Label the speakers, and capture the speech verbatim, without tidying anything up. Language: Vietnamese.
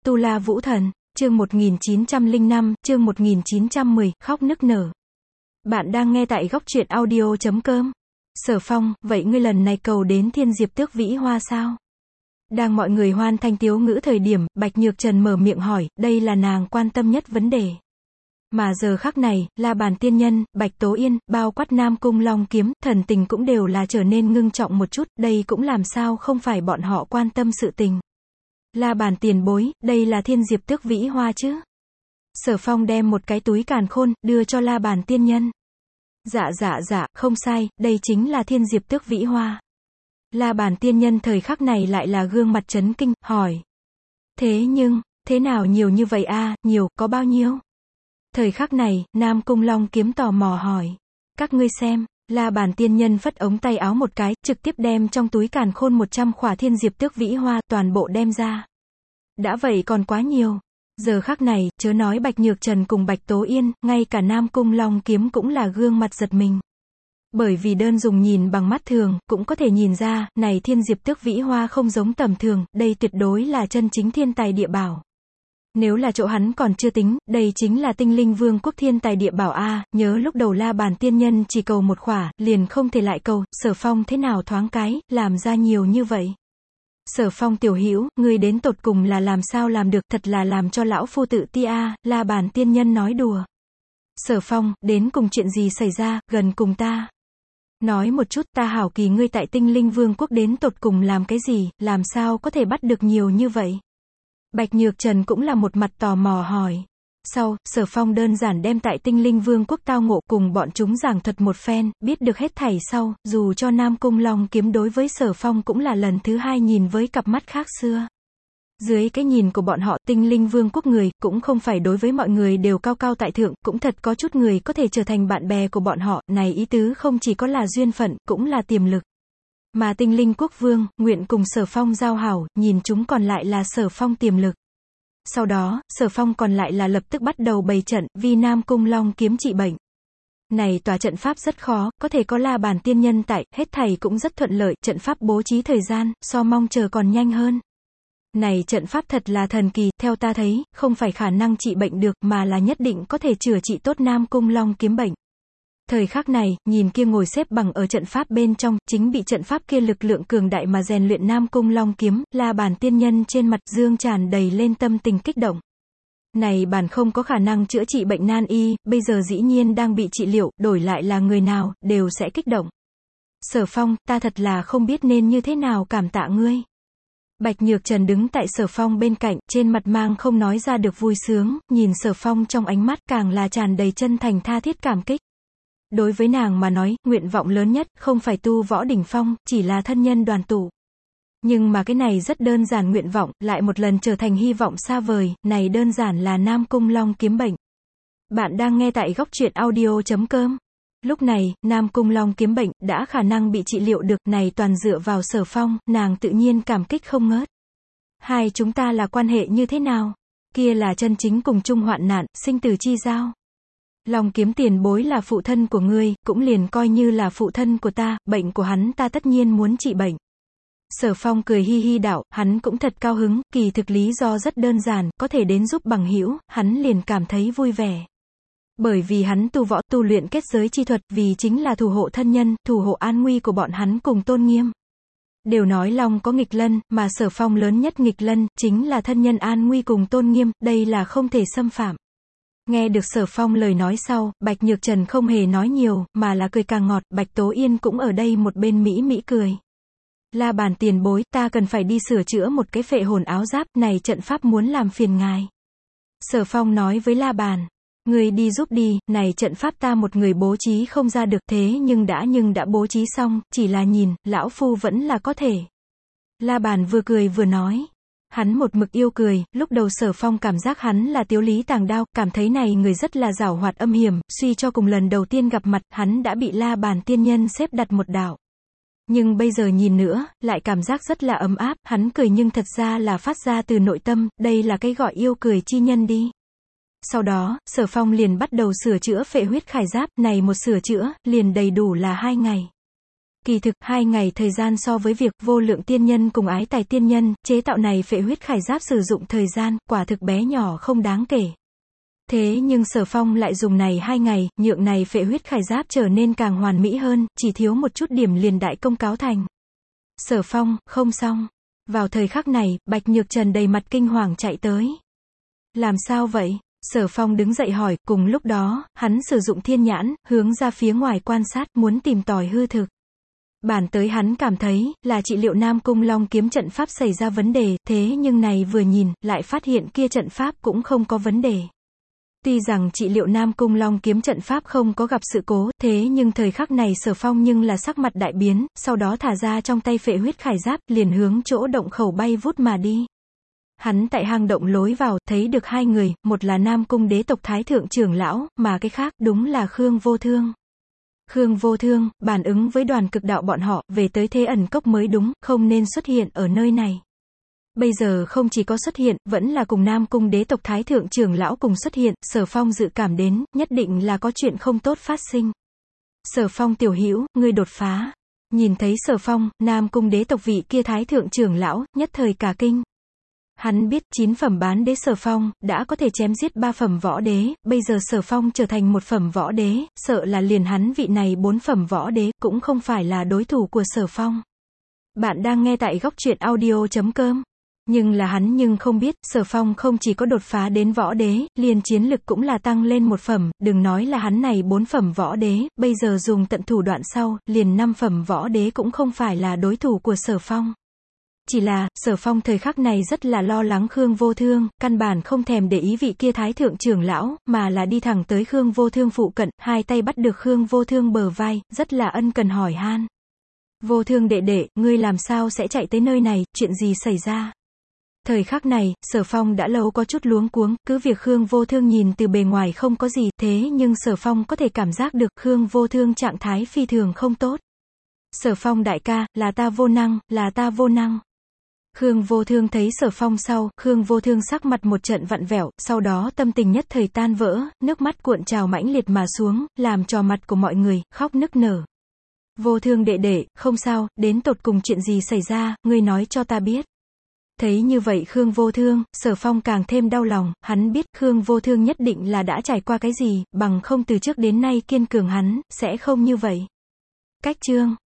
Speaker 1: Tu La Vũ Thần, chương một nghìn chín trăm lẻ năm, chương một nghìn chín trăm mười, khóc nức nở. Bạn đang nghe tại góc truyện audio chấm com. Sở Phong, vậy ngươi lần này cầu đến Thiên Diệp Tước Vĩ Hoa sao? Đang mọi người hoan thanh tiếu ngữ thời điểm, Bạch Nhược Trần mở miệng hỏi, đây là nàng quan tâm nhất vấn đề. Mà giờ khắc này, La Bàn Tiên Nhân, Bạch Tố Yên, bao quát Nam Cung Long Kiếm, thần tình cũng đều là trở nên ngưng trọng một chút, đây cũng làm sao không phải bọn họ quan tâm sự tình. La Bàn tiền bối, đây là Thiên Diệp Tước Vĩ Hoa chứ? Sở Phong đem một cái túi càn khôn, đưa cho La Bàn Tiên Nhân. Dạ dạ dạ, không sai, đây chính là Thiên Diệp Tước Vĩ Hoa. La Bàn Tiên Nhân thời khắc này lại là gương mặt chấn kinh, hỏi. Thế nhưng, thế nào nhiều như vậy a, nhiều, có bao nhiêu? Thời khắc này, Nam Cung Long Kiếm tò mò hỏi. Các ngươi xem, La Bàn Tiên Nhân phất ống tay áo một cái, trực tiếp đem trong túi càn khôn một trăm khỏa Thiên Diệp Tước Vĩ Hoa, toàn bộ đem ra. Đã vậy còn quá nhiều. Giờ khắc này, chớ nói Bạch Nhược Trần cùng Bạch Tố Yên, ngay cả Nam Cung Long Kiếm cũng là gương mặt giật mình. Bởi vì đơn dùng nhìn bằng mắt thường, cũng có thể nhìn ra, này Thiên Diệp Tước Vĩ Hoa không giống tầm thường, đây tuyệt đối là chân chính thiên tài địa bảo. Nếu là chỗ hắn còn chưa tính, đây chính là Tinh Linh Vương quốc thiên tài địa bảo a, nhớ lúc đầu La Bàn Tiên Nhân chỉ cầu một khỏa, liền không thể lại cầu, Sở Phong thế nào thoáng cái, làm ra nhiều như vậy. Sở Phong tiểu hữu, ngươi đến tột cùng là làm sao làm được, thật là làm cho lão phu tự ti a, La Bàn Tiên Nhân nói đùa. Sở Phong, đến cùng chuyện gì xảy ra, gần cùng ta. Nói một chút, ta hảo kỳ ngươi tại Tinh Linh Vương quốc đến tột cùng làm cái gì, làm sao có thể bắt được nhiều như vậy. Bạch Nhược Trần cũng là một mặt tò mò hỏi. Sau, Sở Phong đơn giản đem tại Tinh Linh Vương quốc tao ngộ cùng bọn chúng giảng thuật một phen, biết được hết thảy sau, dù cho Nam Cung Long Kiếm đối với Sở Phong cũng là lần thứ hai nhìn với cặp mắt khác xưa. Dưới cái nhìn của bọn họ, Tinh Linh Vương quốc người, cũng không phải đối với mọi người đều cao cao tại thượng, cũng thật có chút người có thể trở thành bạn bè của bọn họ, này ý tứ không chỉ có là duyên phận, cũng là tiềm lực. Mà Tinh Linh Quốc Vương, nguyện cùng Sở Phong giao hảo, nhìn chúng còn lại là Sở Phong tiềm lực. Sau đó, Sở Phong còn lại là lập tức bắt đầu bày trận, vì Nam Cung Long Kiếm trị bệnh. Này tòa trận pháp rất khó, có thể có La Bàn Tiên Nhân tại, hết thảy cũng rất thuận lợi, trận pháp bố trí thời gian, so mong chờ còn nhanh hơn. Này trận pháp thật là thần kỳ, theo ta thấy, không phải khả năng trị bệnh được, mà là nhất định có thể chữa trị tốt Nam Cung Long Kiếm bệnh. Thời khắc này, nhìn kia ngồi xếp bằng ở trận pháp bên trong, chính bị trận pháp kia lực lượng cường đại mà rèn luyện Nam Cung Long Kiếm, La Bàn Tiên Nhân trên mặt dương tràn đầy lên tâm tình kích động. Này bản không có khả năng chữa trị bệnh nan y, bây giờ dĩ nhiên đang bị trị liệu, đổi lại là người nào, đều sẽ kích động. Sở Phong, ta thật là không biết nên như thế nào cảm tạ ngươi. Bạch Nhược Trần đứng tại Sở Phong bên cạnh, trên mặt mang không nói ra được vui sướng, nhìn Sở Phong trong ánh mắt càng là tràn đầy chân thành tha thiết cảm kích. Đối với nàng mà nói, nguyện vọng lớn nhất, không phải tu võ đỉnh phong, chỉ là thân nhân đoàn tụ. Nhưng mà cái này rất đơn giản nguyện vọng, lại một lần trở thành hy vọng xa vời, này đơn giản là Nam Cung Long Kiếm bệnh. Bạn đang nghe tại góc truyện audio chấm com. Lúc này, Nam Cung Long Kiếm bệnh, đã khả năng bị trị liệu được, này toàn dựa vào Sở Phong, nàng tự nhiên cảm kích không ngớt. Hai chúng ta là quan hệ như thế nào? Kia là chân chính cùng chung hoạn nạn, sinh tử chi giao. Long Kiếm tiền bối là phụ thân của ngươi, cũng liền coi như là phụ thân của ta, bệnh của hắn ta tất nhiên muốn trị bệnh. Sở Phong cười hi hi đạo, hắn cũng thật cao hứng, kỳ thực lý do rất đơn giản, có thể đến giúp bằng hữu, hắn liền cảm thấy vui vẻ. Bởi vì hắn tu võ, tu luyện kết giới chi thuật, vì chính là thủ hộ thân nhân, thủ hộ an nguy của bọn hắn cùng tôn nghiêm. Đều nói Long có nghịch lân, mà Sở Phong lớn nhất nghịch lân, chính là thân nhân an nguy cùng tôn nghiêm, đây là không thể xâm phạm. Nghe được Sở Phong lời nói sau, Bạch Nhược Trần không hề nói nhiều, mà là cười càng ngọt, Bạch Tố Yên cũng ở đây một bên mỹ mỹ cười. La Bàn tiền bối, ta cần phải đi sửa chữa một cái phệ hồn áo giáp, này trận pháp muốn làm phiền ngài. Sở Phong nói với La Bàn, người đi giúp đi, này trận pháp ta một người bố trí không ra được, thế nhưng đã nhưng đã bố trí xong, chỉ là nhìn, lão phu vẫn là có thể. La Bàn vừa cười vừa nói. Hắn một mực yêu cười, lúc đầu Sở Phong cảm giác hắn là tiếu lý tàng đao, cảm thấy này người rất là giảo hoạt âm hiểm, suy cho cùng lần đầu tiên gặp mặt, hắn đã bị La Bàn Tiên Nhân xếp đặt một đạo. Nhưng bây giờ nhìn nữa, lại cảm giác rất là ấm áp, hắn cười nhưng thật ra là phát ra từ nội tâm, đây là cái gọi yêu cười chi nhân đi. Sau đó, Sở Phong liền bắt đầu sửa chữa phệ huyết khải giáp, này một sửa chữa, liền đầy đủ là hai ngày. Kỳ thực, hai ngày thời gian so với việc vô lượng tiên nhân cùng ái tài tiên nhân, chế tạo này phệ huyết khải giáp sử dụng thời gian, quả thực bé nhỏ không đáng kể. Thế nhưng Sở Phong lại dùng này hai ngày, nhượng này phệ huyết khải giáp trở nên càng hoàn mỹ hơn, chỉ thiếu một chút điểm liền đại công cáo thành. Sở Phong, không xong. Vào thời khắc này, Bạch Nhược Trần đầy mặt kinh hoàng chạy tới. Làm sao vậy? Sở Phong đứng dậy hỏi, cùng lúc đó, hắn sử dụng thiên nhãn, hướng ra phía ngoài quan sát, muốn tìm tòi hư thực. Bản tới hắn cảm thấy, là trị liệu Nam Cung Long kiếm trận pháp xảy ra vấn đề, thế nhưng này vừa nhìn, lại phát hiện kia trận pháp cũng không có vấn đề. Tuy rằng trị liệu Nam Cung Long kiếm trận pháp không có gặp sự cố, thế nhưng thời khắc này Sở Phong nhưng là sắc mặt đại biến, sau đó thả ra trong tay phệ huyết khải giáp, liền hướng chỗ động khẩu bay vút mà đi. Hắn tại hang động lối vào, thấy được hai người, một là Nam Cung đế tộc Thái Thượng trưởng lão, mà cái khác, đúng là Khương Vô Thương. Khương Vô Thương, bản ứng với đoàn cực đạo bọn họ, về tới Thế Ẩn Cốc mới đúng, không nên xuất hiện ở nơi này. Bây giờ không chỉ có xuất hiện, vẫn là cùng Nam Cung đế tộc Thái Thượng trưởng lão cùng xuất hiện, Sở Phong dự cảm đến, nhất định là có chuyện không tốt phát sinh. Sở Phong tiểu hữu, ngươi đột phá. Nhìn thấy Sở Phong, Nam Cung đế tộc vị kia Thái Thượng trưởng lão, nhất thời cả kinh. Hắn biết, chín phẩm bán đế Sở Phong, đã có thể chém giết ba phẩm võ đế, bây giờ Sở Phong trở thành một phẩm võ đế, sợ là liền hắn vị này bốn phẩm võ đế, cũng không phải là đối thủ của Sở Phong. Bạn đang nghe tại góc truyện audio chấm com. Nhưng là hắn nhưng không biết, Sở Phong không chỉ có đột phá đến võ đế, liền chiến lực cũng là tăng lên một phẩm, đừng nói là hắn này bốn phẩm võ đế, bây giờ dùng tận thủ đoạn sau, liền năm phẩm võ đế cũng không phải là đối thủ của Sở Phong. Chỉ là, Sở Phong thời khắc này rất là lo lắng Khương Vô Thương, căn bản không thèm để ý vị kia Thái Thượng trưởng lão, mà là đi thẳng tới Khương Vô Thương phụ cận, hai tay bắt được Khương Vô Thương bờ vai, rất là ân cần hỏi han. Vô Thương đệ đệ, ngươi làm sao sẽ chạy tới nơi này, chuyện gì xảy ra? Thời khắc này, Sở Phong đã lâu có chút luống cuống, cứ việc Khương Vô Thương nhìn từ bề ngoài không có gì, thế nhưng Sở Phong có thể cảm giác được Khương Vô Thương trạng thái phi thường không tốt. Sở Phong đại ca, là ta vô năng, là ta vô năng. Khương Vô Thương thấy Sở Phong sau, Khương Vô Thương sắc mặt một trận vặn vẹo, sau đó tâm tình nhất thời tan vỡ, nước mắt cuộn trào mãnh liệt mà xuống, làm cho mặt của mọi người, khóc nức nở. Vô Thương đệ đệ, không sao, đến tột cùng chuyện gì xảy ra, ngươi nói cho ta biết. Thấy như vậy Khương Vô Thương, Sở Phong càng thêm đau lòng, hắn biết Khương Vô Thương nhất định là đã trải qua cái gì, bằng không từ trước đến nay kiên cường hắn, sẽ không như vậy. Cách chương